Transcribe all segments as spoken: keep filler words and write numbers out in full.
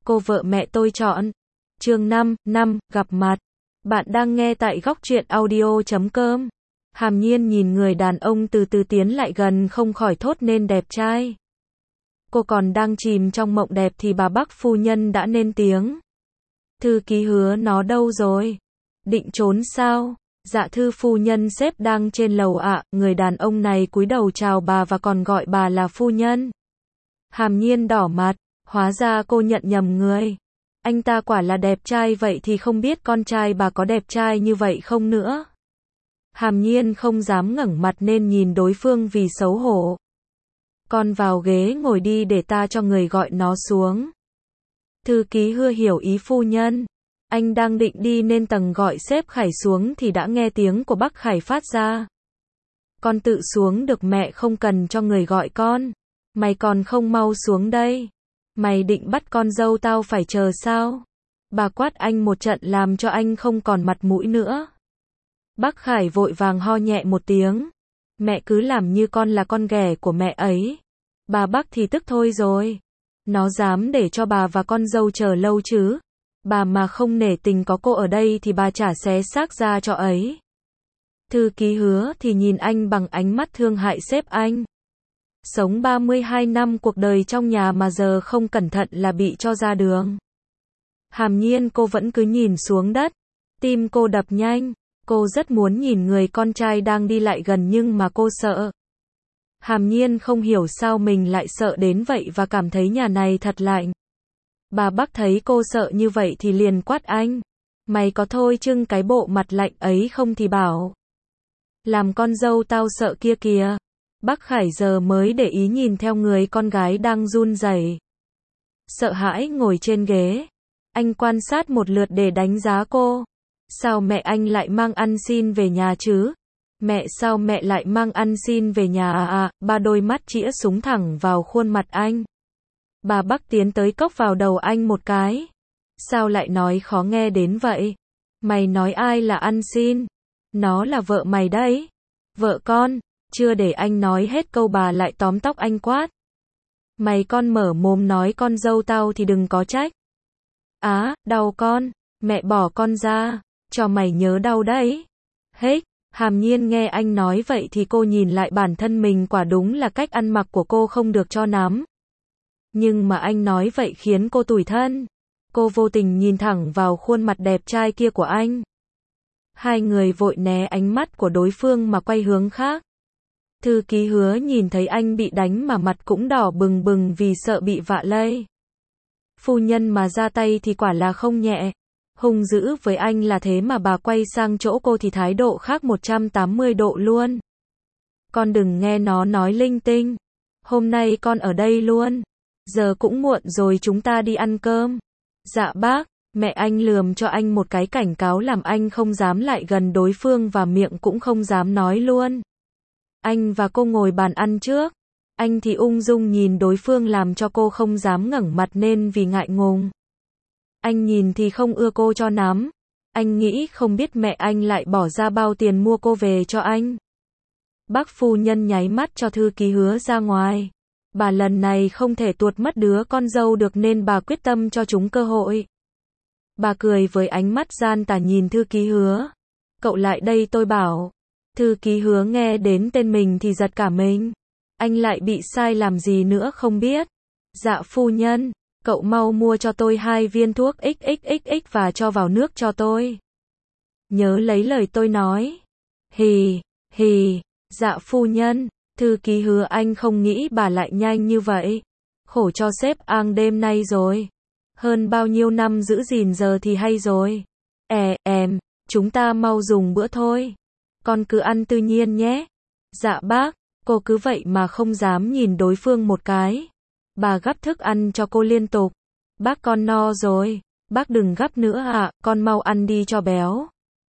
cô vợ mẹ tôi chọn. Chương năm, năm, gặp mặt. Bạn đang nghe tại góc truyện audio chấm com. Hàm Nhiên nhìn người đàn ông từ từ tiến lại gần không khỏi thốt nên đẹp trai. Cô còn đang chìm trong mộng đẹp thì bà Bắc phu nhân đã lên tiếng. Thư ký Hứa nó đâu rồi? Định trốn sao? Dạ thư phu nhân sếp đang trên lầu ạ. Người đàn ông này cúi đầu chào bà và còn gọi bà là phu nhân. Hàm Nhiên đỏ mặt, hóa ra cô nhận nhầm người. Anh ta quả là đẹp trai, vậy thì không biết con trai bà có đẹp trai như vậy không nữa. Hàm Nhiên không dám ngẩng mặt nên nhìn đối phương vì xấu hổ. Con vào ghế ngồi đi để ta cho người gọi nó xuống. Thư ký Hứa hiểu ý phu nhân. Anh đang định đi lên tầng gọi sếp Khải xuống thì đã nghe tiếng của bác Khải phát ra. Con tự xuống được, mẹ không cần cho người gọi con. Mày còn không mau xuống đây. Mày định bắt con dâu tao phải chờ sao? Bà quát anh một trận làm cho anh không còn mặt mũi nữa. Bác Khải vội vàng ho nhẹ một tiếng. Mẹ cứ làm như con là con ghẻ của mẹ ấy. Bà Bắc thì tức thôi rồi. Nó dám để cho bà và con dâu chờ lâu chứ? Bà mà không nể tình có cô ở đây thì bà chả xé xác ra cho ấy. Thư ký Hứa thì nhìn anh bằng ánh mắt thương hại sếp anh. Sống ba mươi hai năm cuộc đời trong nhà mà giờ không cẩn thận là bị cho ra đường. Hàm Nhiên cô vẫn cứ nhìn xuống đất. Tim cô đập nhanh. Cô rất muốn nhìn người con trai đang đi lại gần nhưng mà cô sợ. Hàm Nhiên không hiểu sao mình lại sợ đến vậy và cảm thấy nhà này thật lạnh. Bà Bắc thấy cô sợ như vậy thì liền quát anh. Mày có thôi trưng cái bộ mặt lạnh ấy không thì bảo. Làm con dâu tao sợ kia kìa. Bác Khải giờ mới để ý nhìn theo người con gái đang run rẩy. Sợ hãi ngồi trên ghế. Anh quan sát một lượt để đánh giá cô. Sao mẹ anh lại mang ăn xin về nhà chứ? Mẹ sao mẹ lại mang ăn xin về nhà à à? Ba đôi mắt chĩa súng thẳng vào khuôn mặt anh. Bà Bắc tiến tới cốc vào đầu anh một cái. Sao lại nói khó nghe đến vậy? Mày nói ai là ăn xin? Nó là vợ mày đấy. Vợ con. Chưa để anh nói hết câu bà lại tóm tóc anh quát. Mày con mở mồm nói con dâu tao thì đừng có trách. Á, đau con. Mẹ bỏ con ra. Cho mày nhớ đau đấy. Hết. Hàm Nhiên nghe anh nói vậy thì cô nhìn lại bản thân mình, quả đúng là cách ăn mặc của cô không được cho lắm. Nhưng mà anh nói vậy khiến cô tủi thân. Cô vô tình nhìn thẳng vào khuôn mặt đẹp trai kia của anh. Hai người vội né ánh mắt của đối phương mà quay hướng khác. Thư ký Hứa nhìn thấy anh bị đánh mà mặt cũng đỏ bừng bừng vì sợ bị vạ lây. Phu nhân mà ra tay thì quả là không nhẹ. Hung dữ với anh là thế mà bà quay sang chỗ cô thì thái độ khác một trăm tám mươi độ luôn. Con đừng nghe nó nói linh tinh. Hôm nay con ở đây luôn. Giờ cũng muộn rồi, chúng ta đi ăn cơm. Dạ bác. Mẹ anh lườm cho anh một cái cảnh cáo làm anh không dám lại gần đối phương và miệng cũng không dám nói luôn. Anh và cô ngồi bàn ăn trước. Anh thì ung dung nhìn đối phương làm cho cô không dám ngẩng mặt lên vì ngại ngùng. Anh nhìn thì không ưa cô cho lắm. Anh nghĩ không biết mẹ anh lại bỏ ra bao tiền mua cô về cho anh. Bác phu nhân nháy mắt cho thư ký Hứa ra ngoài. Bà lần này không thể tuột mất đứa con dâu được nên bà quyết tâm cho chúng cơ hội. Bà cười với ánh mắt gian tà nhìn thư ký Hứa. Cậu lại đây tôi bảo. Thư ký Hứa nghe đến tên mình thì giật cả mình. Anh lại bị sai làm gì nữa không biết. Dạ phu nhân. Cậu mau mua cho tôi hai viên thuốc ích ích ích ích và cho vào nước cho tôi. Nhớ lấy lời tôi nói. Hì, hì, dạ phu nhân. Thư ký Hứa anh không nghĩ bà lại nhanh như vậy. Khổ cho sếp Ang đêm nay rồi. Hơn bao nhiêu năm giữ gìn giờ thì hay rồi. È, em, chúng ta mau dùng bữa thôi. Con cứ ăn tự nhiên nhé. Dạ bác, cô cứ vậy mà không dám nhìn đối phương một cái. Bà gắp thức ăn cho cô liên tục. Bác con no rồi. Bác đừng gắp nữa ạ, à, con mau ăn đi cho béo.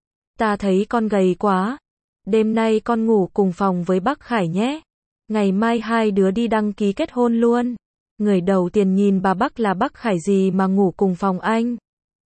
Ta thấy con gầy quá. Đêm nay con ngủ cùng phòng với bác Khải nhé. Ngày mai hai đứa đi đăng ký kết hôn luôn. Người đầu tiên nhìn bà Bắc là bác Khải gì mà ngủ cùng phòng anh.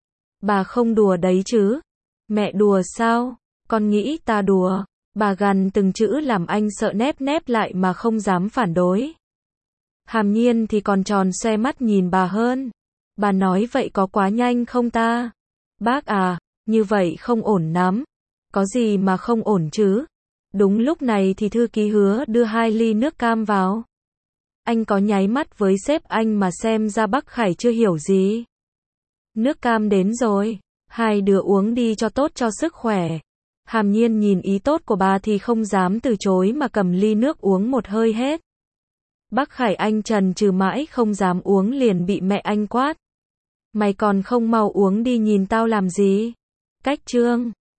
Bà không đùa đấy chứ. Mẹ đùa sao? Con nghĩ ta đùa. Bà gằn từng chữ làm anh sợ nép nép lại mà không dám phản đối. Hàm Nhiên thì còn tròn xoe mắt nhìn bà hơn. Bà nói vậy có quá nhanh không ta? Bác à, như vậy không ổn lắm. Có gì mà không ổn chứ? Đúng lúc này thì thư ký Hứa đưa hai ly nước cam vào. Anh có nháy mắt với sếp anh mà xem ra bác Khải chưa hiểu gì. Nước cam đến rồi, hai đứa uống đi cho tốt cho sức khỏe. Hàm Nhiên nhìn ý tốt của bà thì không dám từ chối mà cầm ly nước uống một hơi hết. Bác Khải anh trần trừ mãi không dám uống liền bị mẹ anh quát. Mày còn không mau uống đi nhìn tao làm gì? Cách trương.